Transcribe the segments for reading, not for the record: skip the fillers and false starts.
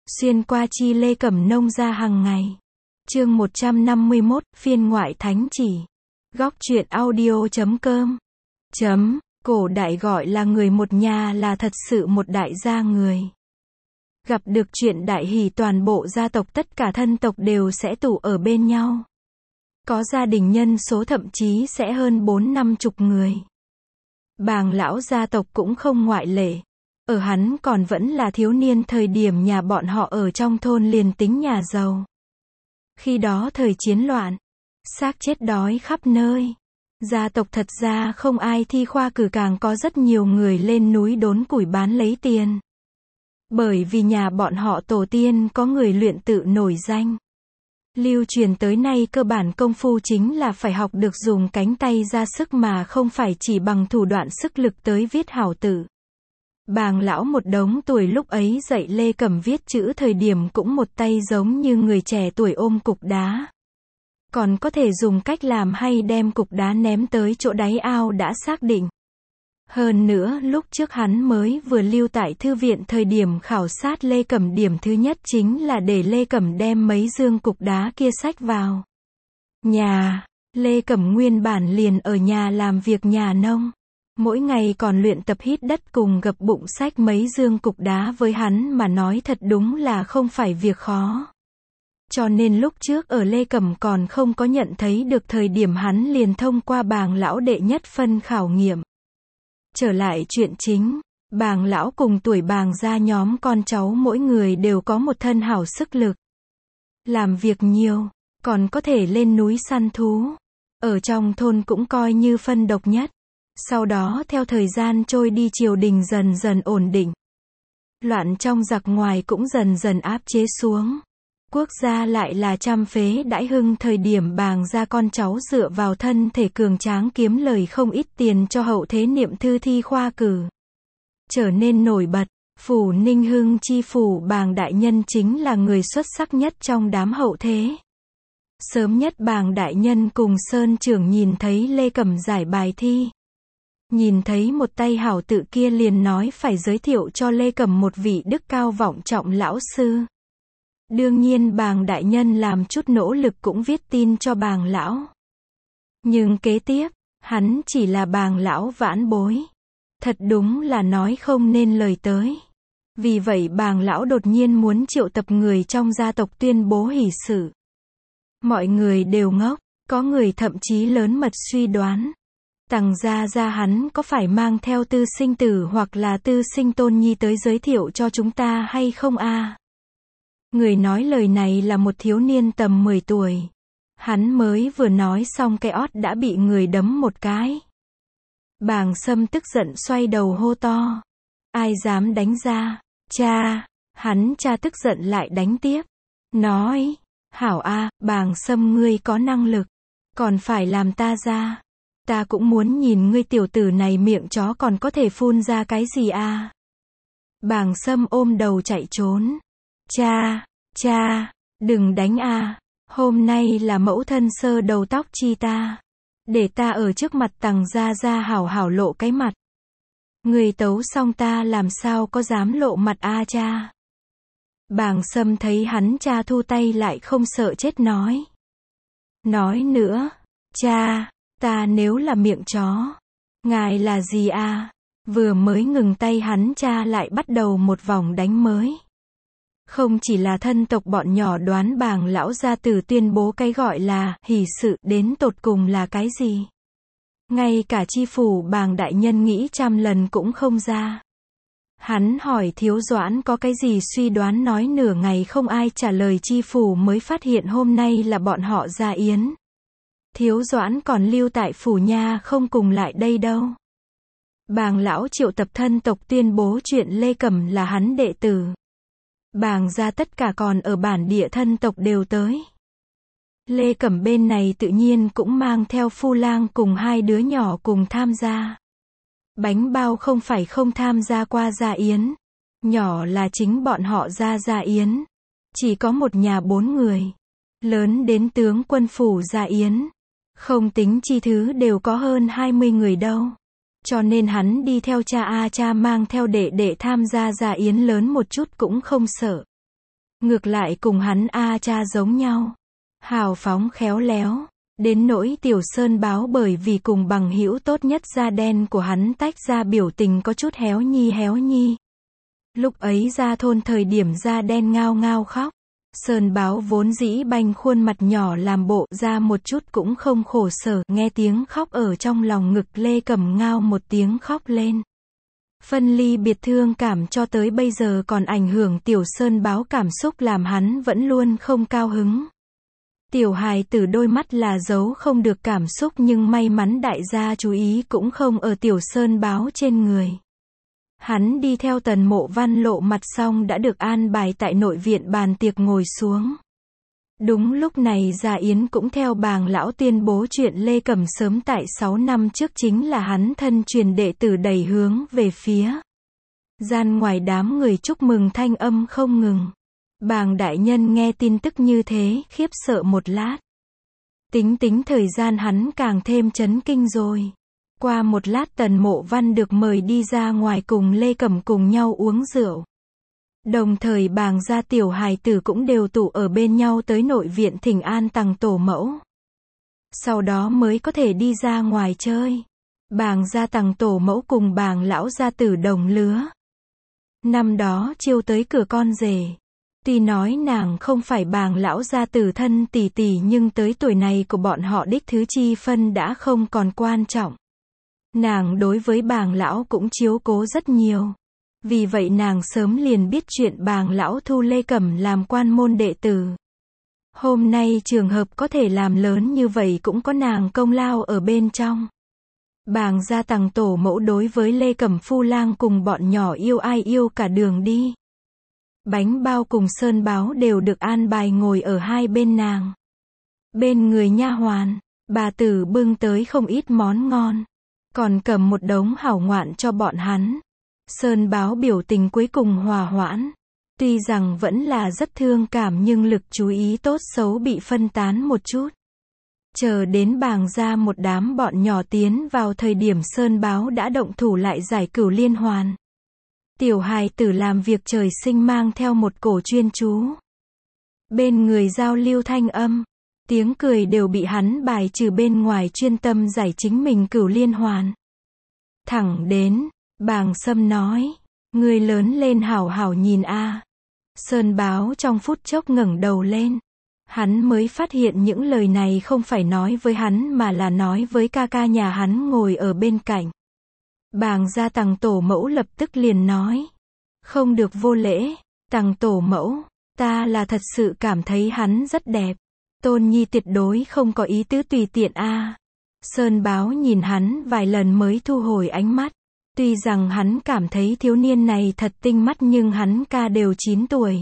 Xuyên qua chi Lê Cẩm nông ra hàng ngày. Chương 151, phiên ngoại thánh chỉ. Góc truyện audio.com. Cổ đại gọi là người một nhà là thật sự một đại gia người. Gặp được chuyện đại hỷ toàn bộ gia tộc tất cả thân tộc đều sẽ tụ ở bên nhau. Có gia đình nhân số thậm chí sẽ hơn 4-50 người. Bàng lão gia tộc cũng không ngoại lệ. Ở hắn còn vẫn là thiếu niên thời điểm nhà bọn họ ở trong thôn liền tính nhà giàu. Khi đó thời chiến loạn, xác chết đói khắp nơi. Gia tộc thật ra không ai thi khoa cử, càng có rất nhiều người lên núi đốn củi bán lấy tiền. Bởi vì nhà bọn họ tổ tiên có người luyện tự nổi danh. Lưu truyền tới nay cơ bản công phu chính là phải học được dùng cánh tay ra sức mà không phải chỉ bằng thủ đoạn sức lực tới viết hảo tự. Bàng lão một đống tuổi lúc ấy dạy Lê Cẩm viết chữ thời điểm cũng một tay giống như người trẻ tuổi ôm cục đá. Còn có thể dùng cách làm hay đem cục đá ném tới chỗ đáy ao đã xác định. Hơn nữa lúc trước hắn mới vừa lưu tại thư viện thời điểm khảo sát Lê Cẩm, điểm thứ nhất chính là để Lê Cẩm đem mấy dương cục đá kia xách vào nhà. Lê Cẩm nguyên bản liền ở nhà làm việc nhà nông. Mỗi ngày còn luyện tập hít đất cùng gập bụng xách mấy dương cục đá, với hắn mà nói thật đúng là không phải việc khó. Cho nên lúc trước ở Lê Cẩm còn không có nhận thấy được thời điểm hắn liền thông qua bàng lão đệ nhất phân khảo nghiệm. Trở lại chuyện chính, bàng lão cùng tuổi bàng gia nhóm con cháu mỗi người đều có một thân hảo sức lực. Làm việc nhiều, còn có thể lên núi săn thú. Ở trong thôn cũng coi như phân độc nhất. Sau đó theo thời gian trôi đi, triều đình dần dần ổn định. Loạn trong giặc ngoài cũng dần dần áp chế xuống. Quốc gia lại là trăm phế đãi hưng, thời điểm bàng gia con cháu dựa vào thân thể cường tráng kiếm lời không ít tiền cho hậu thế niệm thư thi khoa cử. Trở nên nổi bật, Phủ Ninh Hưng chi phủ bàng đại nhân chính là người xuất sắc nhất trong đám hậu thế. Sớm nhất bàng đại nhân cùng Sơn trưởng nhìn thấy Lê Cẩm giải bài thi. Nhìn thấy một tay hảo tự kia liền nói phải giới thiệu cho Lê Cẩm một vị đức cao vọng trọng lão sư. Đương nhiên bàng đại nhân làm chút nỗ lực cũng viết tin cho bàng lão. Nhưng kế tiếp, hắn chỉ là bàng lão vãn bối. Thật đúng là nói không nên lời tới. Vì vậy bàng lão đột nhiên muốn triệu tập người trong gia tộc tuyên bố hỷ sự. Mọi người đều ngốc, có người thậm chí lớn mật suy đoán. Tằng gia hắn có phải mang theo tư sinh tử hoặc là tư sinh tôn nhi tới giới thiệu cho chúng ta hay không a? Người nói lời này là một thiếu niên tầm 10 tuổi. Hắn mới vừa nói xong cái ót đã bị người đấm một cái. Bàng Sâm tức giận xoay đầu hô to. Ai dám đánh ra? Cha! Hắn cha tức giận lại đánh tiếp. Nói, hảo a, Bàng Sâm ngươi có năng lực. Còn phải làm ta ra. Ta cũng muốn nhìn ngươi tiểu tử này miệng chó còn có thể phun ra cái gì a. Bàng Sâm ôm đầu chạy trốn. Cha, đừng đánh a. Hôm nay là mẫu thân sơ đầu tóc chi ta. Để ta ở trước mặt Tằng gia hảo hảo lộ cái mặt. Người tấu xong ta làm sao có dám lộ mặt a cha. Bàng Sâm thấy hắn cha thu tay lại không sợ chết nói. Nói nữa, cha, ta nếu là miệng chó, ngài là gì a? Vừa mới ngừng tay hắn cha lại bắt đầu một vòng đánh mới. Không chỉ là thân tộc bọn nhỏ đoán bàng lão gia tử tuyên bố cái gọi là hỷ sự đến tột cùng là cái gì. Ngay cả chi phủ bàng đại nhân nghĩ trăm lần cũng không ra. Hắn hỏi Thiếu Doãn có cái gì suy đoán, nói nửa ngày không ai trả lời, chi phủ mới phát hiện hôm nay là bọn họ ra yến. Thiếu Doãn còn lưu tại phủ nha không cùng lại đây đâu. Bàng lão triệu tập thân tộc tuyên bố chuyện Lê Cẩm là hắn đệ tử. Bàng gia tất cả còn ở bản địa thân tộc đều tới. Lê Cẩm bên này tự nhiên cũng mang theo phu lang cùng hai đứa nhỏ cùng tham gia. Bánh bao không phải không tham gia qua gia yến. Nhỏ là chính bọn họ ra gia yến. Chỉ có một nhà 4 người. Lớn đến tướng quân phủ gia yến. Không tính chi thứ đều có hơn 20 người đâu. Cho nên hắn đi theo cha mang theo đệ đệ tham gia gia yến lớn một chút cũng không sợ. Ngược lại cùng hắn A cha giống nhau. Hào phóng khéo léo. Đến nỗi Tiểu Sơn Báo bởi vì cùng bằng hữu tốt nhất da đen của hắn tách ra biểu tình có chút héo nhi. Lúc ấy ra thôn thời điểm da đen ngao ngao khóc. Sơn Báo vốn dĩ banh khuôn mặt nhỏ làm bộ ra một chút cũng không khổ sở, nghe tiếng khóc ở trong lòng ngực Lê Cẩm ngao một tiếng khóc lên. Phân ly biệt thương cảm cho tới bây giờ còn ảnh hưởng Tiểu Sơn Báo cảm xúc làm hắn vẫn luôn không cao hứng. Tiểu hài tử đôi mắt là giấu không được cảm xúc nhưng may mắn đại gia chú ý cũng không ở Tiểu Sơn Báo trên người. Hắn đi theo Tần Mộ Văn lộ mặt xong đã được an bài tại nội viện bàn tiệc ngồi xuống. Đúng lúc này Gia Yến cũng theo bàng lão tuyên bố chuyện Lê Cẩm sớm tại 6 năm trước chính là hắn thân truyền đệ tử đẩy hướng về phía. Gian ngoài đám người chúc mừng thanh âm không ngừng. Bàng đại nhân nghe tin tức như thế, khiếp sợ một lát. Tính thời gian hắn càng thêm chấn kinh rồi. Qua một lát Tần Mộ Văn được mời đi ra ngoài cùng Lê Cẩm cùng nhau uống rượu. Đồng thời bàng gia tiểu hài tử cũng đều tụ ở bên nhau tới nội viện thỉnh an tằng tổ mẫu. Sau đó mới có thể đi ra ngoài chơi. Bàng gia tằng tổ mẫu cùng bàng lão gia tử đồng lứa. Năm đó chiêu tới cửa con rể. Tuy nói nàng không phải bàng lão gia tử thân tỷ tỷ nhưng tới tuổi này của bọn họ đích thứ chi phân đã không còn quan trọng. Nàng đối với bàng lão cũng chiếu cố rất nhiều. Vì vậy nàng sớm liền biết chuyện bàng lão thu Lê Cẩm làm quan môn đệ tử. Hôm nay trường hợp có thể làm lớn như vậy cũng có nàng công lao ở bên trong. Bàng gia tằng tổ mẫu đối với Lê Cẩm phu lang cùng bọn nhỏ yêu ai yêu cả đường đi. Bánh bao cùng Sơn Báo đều được an bài ngồi ở hai bên nàng. Bên người nha hoàn, bà tử bưng tới không ít món ngon. Còn cầm một đống hảo ngoạn cho bọn hắn. Sơn Báo biểu tình cuối cùng hòa hoãn. Tuy rằng vẫn là rất thương cảm nhưng lực chú ý tốt xấu bị phân tán một chút. Chờ đến bàng ra một đám bọn nhỏ tiến vào thời điểm Sơn Báo đã động thủ lại giải cửu liên hoàn. Tiểu hài tử làm việc trời sinh mang theo một cổ chuyên chú. Bên người giao lưu thanh âm, tiếng cười đều bị hắn bài trừ bên ngoài chuyên tâm giải chính mình cửu liên hoàn. Thẳng đến, bàng Sâm nói, người lớn lên hảo hảo nhìn a. Sơn Báo trong phút chốc ngẩng đầu lên. Hắn mới phát hiện những lời này không phải nói với hắn mà là nói với ca ca nhà hắn ngồi ở bên cạnh. Bàng gia tằng tổ mẫu lập tức liền nói. Không được vô lễ, tằng tổ mẫu, ta là thật sự cảm thấy hắn rất đẹp. Tôn nhi tuyệt đối không có ý tứ tùy tiện a. Sơn Báo nhìn hắn vài lần mới thu hồi ánh mắt. Tuy rằng hắn cảm thấy thiếu niên này thật tinh mắt nhưng hắn ca đều 9 tuổi.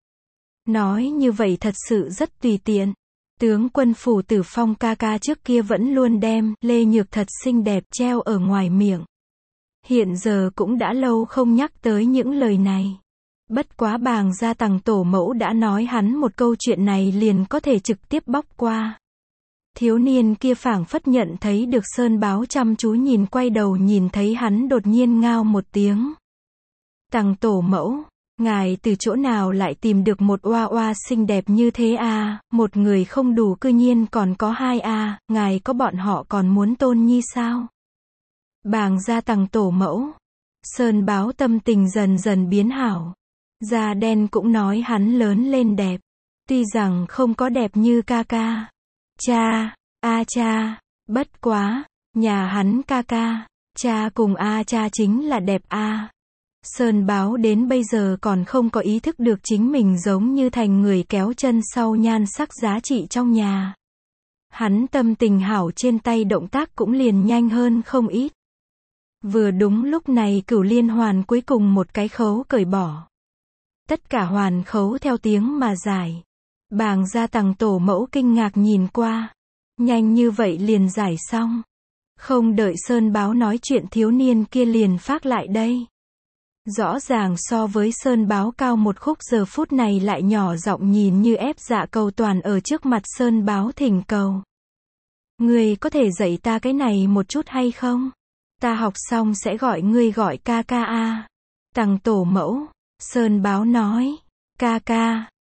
Nói như vậy thật sự rất tùy tiện. Tướng quân phủ Tử Phong ca ca trước kia vẫn luôn đem Lê Nhược thật xinh đẹp treo ở ngoài miệng. Hiện giờ cũng đã lâu không nhắc tới những lời này. Bất quá bàng gia tằng tổ mẫu đã nói hắn một câu chuyện này liền có thể trực tiếp bóc qua. Thiếu niên kia phảng phất nhận thấy được Sơn Báo chăm chú nhìn quay đầu nhìn thấy hắn đột nhiên ngao một tiếng. Tằng tổ mẫu, ngài từ chỗ nào lại tìm được một oa oa xinh đẹp như thế a? Một người không đủ cư nhiên còn có hai a, ngài có bọn họ còn muốn tôn nhi sao? Bàng gia tằng tổ mẫu. Sơn Báo tâm tình dần dần biến hảo. Da đen cũng nói hắn lớn lên đẹp. Tuy rằng không có đẹp như ca ca. Cha, cha, bất quá, nhà hắn ca ca, cha cùng cha chính là đẹp a. Sơn Báo đến bây giờ còn không có ý thức được chính mình giống như thành người kéo chân sau nhan sắc giá trị trong nhà. Hắn tâm tình hảo trên tay động tác cũng liền nhanh hơn không ít. Vừa đúng lúc này cửu liên hoàn cuối cùng một cái khấu cởi bỏ. Tất cả hoàn khấu theo tiếng mà giải. Bàng gia tằng tổ mẫu kinh ngạc nhìn qua. Nhanh như vậy liền giải xong. Không đợi Sơn Báo nói chuyện thiếu niên kia liền phác lại đây. Rõ ràng so với Sơn Báo cao một khúc giờ phút này lại nhỏ giọng nhìn như ép dạ cầu toàn ở trước mặt Sơn Báo thỉnh cầu. Ngươi có thể dạy ta cái này một chút hay không? Ta học xong sẽ gọi ngươi gọi ca ca a. Tằng tổ mẫu, Sơn Báo nói, ca ca,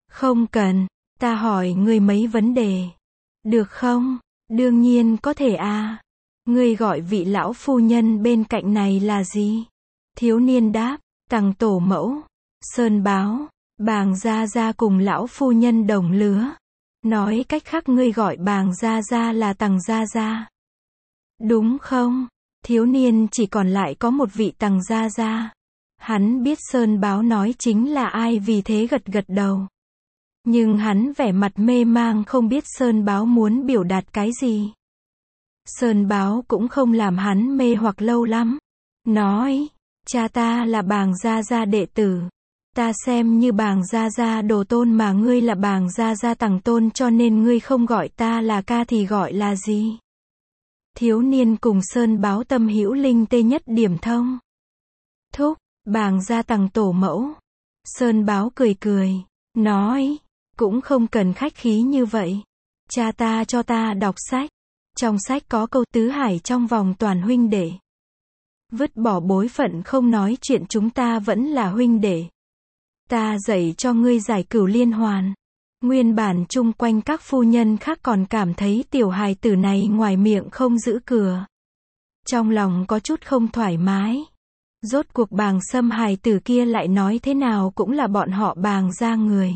Không cần, ta hỏi ngươi mấy vấn đề. Được không? Đương nhiên có thể à. Ngươi gọi vị lão phu nhân bên cạnh này là gì? Thiếu niên đáp, Tằng tổ mẫu. Sơn báo, Bàng gia gia cùng lão phu nhân đồng lứa. Nói cách khác ngươi gọi Bàng gia gia là Tằng gia gia. Đúng không? Thiếu niên chỉ còn lại có một vị Tằng gia gia. Hắn biết Sơn báo nói chính là ai vì thế gật gật đầu. Nhưng hắn vẻ mặt mê mang không biết Sơn báo muốn biểu đạt cái gì. Sơn báo cũng không làm hắn mê hoặc lâu lắm. Nói, cha ta là Bàng gia gia đệ tử. Ta xem như Bàng gia gia đồ tôn mà ngươi là Bàng gia gia Tằng tôn cho nên ngươi không gọi ta là ca thì gọi là gì? Thiếu niên cùng Sơn báo tâm hữu linh tê nhất điểm thông. Thúc, Bàng gia Tằng tổ mẫu. Sơn báo cười cười, nói, cũng không cần khách khí như vậy. Cha ta cho ta đọc sách. Trong sách có câu tứ hải trong vòng toàn huynh đệ. Vứt bỏ bối phận không nói chuyện chúng ta vẫn là huynh đệ. Ta dạy cho ngươi giải cửu liên hoàn. Nguyên bản chung quanh các phu nhân khác còn cảm thấy tiểu hài tử này ngoài miệng không giữ cửa. Trong lòng có chút không thoải mái. Rốt cuộc Bàng Sâm hài tử kia lại nói thế nào cũng là bọn họ Bàng gia người.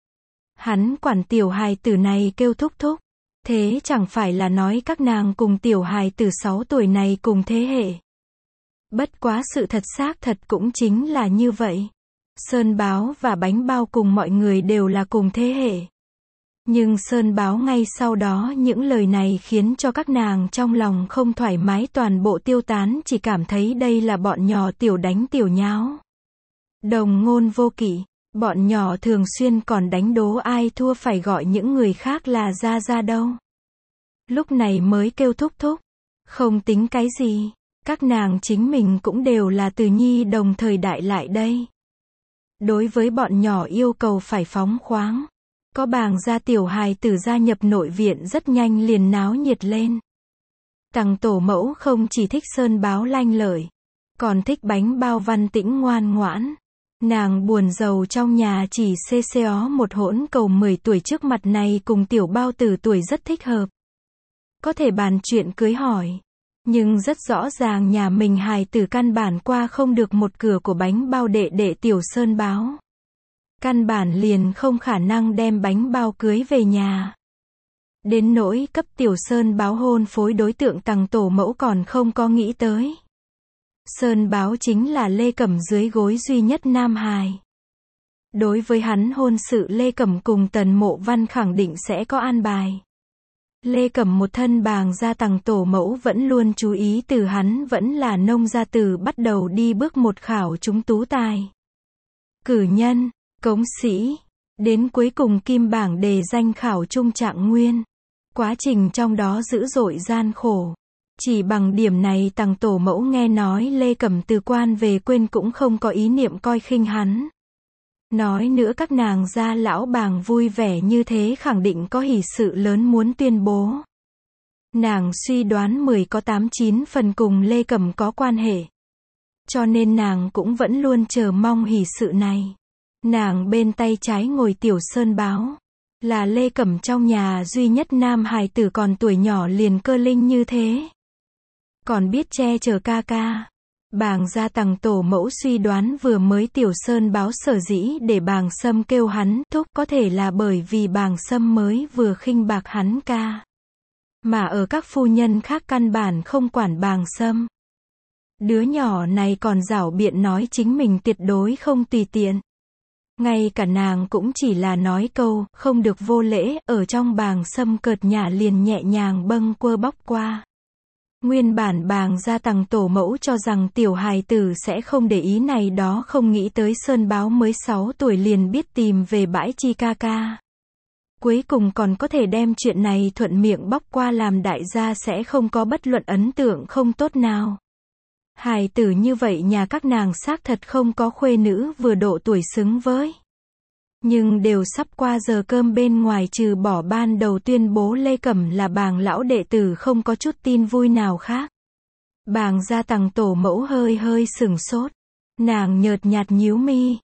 Hắn quản tiểu hài tử này kêu thúc thúc. Thế chẳng phải là nói các nàng cùng tiểu hài tử 6 tuổi này cùng thế hệ. Bất quá sự thật xác thật cũng chính là như vậy. Sơn báo và bánh bao cùng mọi người đều là cùng thế hệ. Nhưng Sơn báo ngay sau đó những lời này khiến cho các nàng trong lòng không thoải mái toàn bộ tiêu tán chỉ cảm thấy đây là bọn nhỏ tiểu đánh tiểu nháo. Đồng ngôn vô kỷ, bọn nhỏ thường xuyên còn đánh đố ai thua phải gọi những người khác là gia gia đâu. Lúc này mới kêu thúc thúc, không tính cái gì, các nàng chính mình cũng đều là từ nhi đồng thời đại lại đây. Đối với bọn nhỏ yêu cầu phải phóng khoáng. Có Bàng gia tiểu hài tử gia nhập nội viện rất nhanh liền náo nhiệt lên. Tằng tổ mẫu không chỉ thích Sơn báo lanh lợi, còn thích bánh bao Văn Tĩnh ngoan ngoãn. Nàng buồn rầu trong nhà chỉ xê xê ó một hỗn cầu 10 tuổi trước mặt này cùng tiểu bao tử tuổi rất thích hợp. Có thể bàn chuyện cưới hỏi. Nhưng rất rõ ràng nhà mình hài tử căn bản qua không được một cửa của bánh bao đệ đệ tiểu Sơn báo. Căn bản liền không khả năng đem bánh bao cưới về nhà. Đến nỗi cấp tiểu Sơn báo hôn phối đối tượng Tằng tổ mẫu còn không có nghĩ tới. Sơn báo chính là Lê Cẩm dưới gối duy nhất nam hài. Đối với hắn hôn sự Lê Cẩm cùng Tần Mộ Văn khẳng định sẽ có an bài. Lê Cẩm một thân Bàng gia Tằng tổ mẫu vẫn luôn chú ý từ hắn vẫn là nông gia tử bắt đầu đi bước một khảo chúng tú tài. Cử nhân, cống sĩ, đến cuối cùng kim bảng đề danh khảo trung trạng nguyên. Quá trình trong đó dữ dội gian khổ. Chỉ bằng điểm này Tằng tổ mẫu nghe nói Lê Cẩm từ quan về quên cũng không có ý niệm coi khinh hắn. Nói nữa các nàng gia lão Bàng vui vẻ như thế khẳng định có hỷ sự lớn muốn tuyên bố. Nàng suy đoán 10 có 8-9 phần cùng Lê Cẩm có quan hệ. Cho nên nàng cũng vẫn luôn chờ mong hỷ sự này. Nàng bên tay trái ngồi tiểu Sơn báo. Là Lê Cẩm trong nhà duy nhất nam hài tử còn tuổi nhỏ liền cơ linh như thế. Còn biết che chở ca ca. Bàng gia Tằng tổ mẫu suy đoán vừa mới tiểu Sơn báo sở dĩ để Bàng Sâm kêu hắn thúc có thể là bởi vì Bàng Sâm mới vừa khinh bạc hắn ca. Mà ở các phu nhân khác căn bản không quản Bàng Sâm. Đứa nhỏ này còn giảo biện nói chính mình tuyệt đối không tùy tiện. Ngay cả nàng cũng chỉ là nói câu không được vô lễ ở trong Bàng Sâm cợt nhả liền nhẹ nhàng bâng quơ bóc qua. Nguyên bản Bàng gia Tằng tổ mẫu cho rằng tiểu hài tử sẽ không để ý này đó không nghĩ tới Sơn báo mới 6 tuổi liền biết tìm về bãi chi ca ca. Cuối cùng còn có thể đem chuyện này thuận miệng bóc qua làm đại gia sẽ không có bất luận ấn tượng không tốt nào. Hài tử như vậy nhà các nàng xác thật không có khuê nữ vừa độ tuổi xứng với. Nhưng đều sắp qua giờ cơm bên ngoài trừ bỏ ban đầu tuyên bố Lê Cẩm là Bàng lão đệ tử không có chút tin vui nào khác. Bàng gia Tằng tổ mẫu hơi hơi sửng sốt. Nàng nhợt nhạt nhíu mi.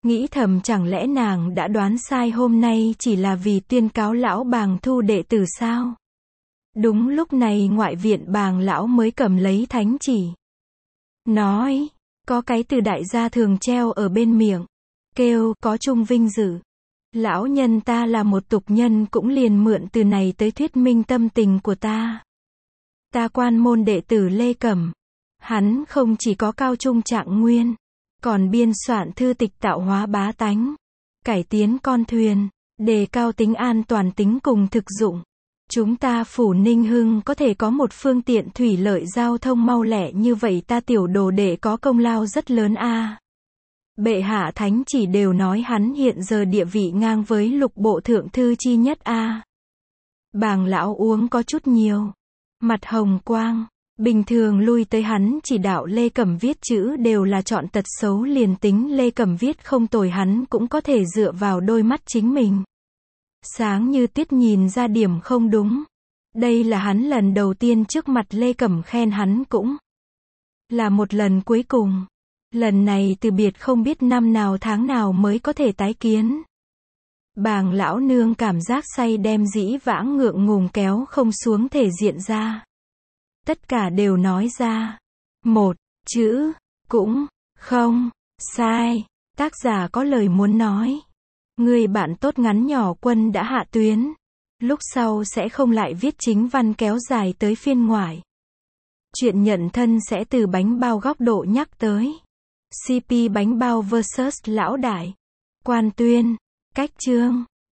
Nghĩ thầm chẳng lẽ nàng đã đoán sai hôm nay chỉ là vì tuyên cáo lão bàng thu đệ tử sao? Đúng lúc này ngoại viện bàng lão mới cầm lấy thánh chỉ. Nói, có cái từ đại gia thường treo ở bên miệng. Kêu, có chung vinh dự. Lão nhân ta là một tục nhân cũng liền mượn từ này tới thuyết minh tâm tình của ta. Ta quan môn đệ tử Lê Cẩm. Hắn không chỉ có cao trung trạng nguyên, còn biên soạn thư tịch tạo hóa bá tánh, cải tiến con thuyền, đề cao tính an toàn tính cùng thực dụng. Chúng ta phủ Ninh Hưng có thể có một phương tiện thủy lợi giao thông mau lẹ như vậy ta tiểu đồ đệ có công lao rất lớn a. Bệ hạ thánh chỉ đều nói hắn hiện giờ địa vị ngang với lục bộ thượng thư chi nhất a. Bàng lão uống có chút nhiều, mặt hồng quang. Bình thường lui tới hắn chỉ đạo Lê Cẩm viết chữ đều là chọn tật xấu liền tính Lê Cẩm viết không tồi hắn cũng có thể dựa vào đôi mắt chính mình. Sáng như tuyết nhìn ra điểm không đúng. Đây là hắn lần đầu tiên trước mặt Lê Cẩm khen hắn cũng là một lần cuối cùng. Lần này từ biệt không biết năm nào tháng nào mới có thể tái kiến. Bàng lão nương cảm giác say đem dĩ vãng ngượng ngùng kéo không xuống thể diện ra. Tất cả đều nói ra. Một chữ cũng không sai. Tác giả có lời muốn nói. Người bạn tốt ngắn nhỏ Quân đã hạ tuyến. Lúc sau sẽ không lại viết chính văn kéo dài tới phiên ngoại. Chuyện nhận thân sẽ từ bánh bao góc độ nhắc tới. CP bánh bao vs lão đại. Quan tuyên. Cách chương.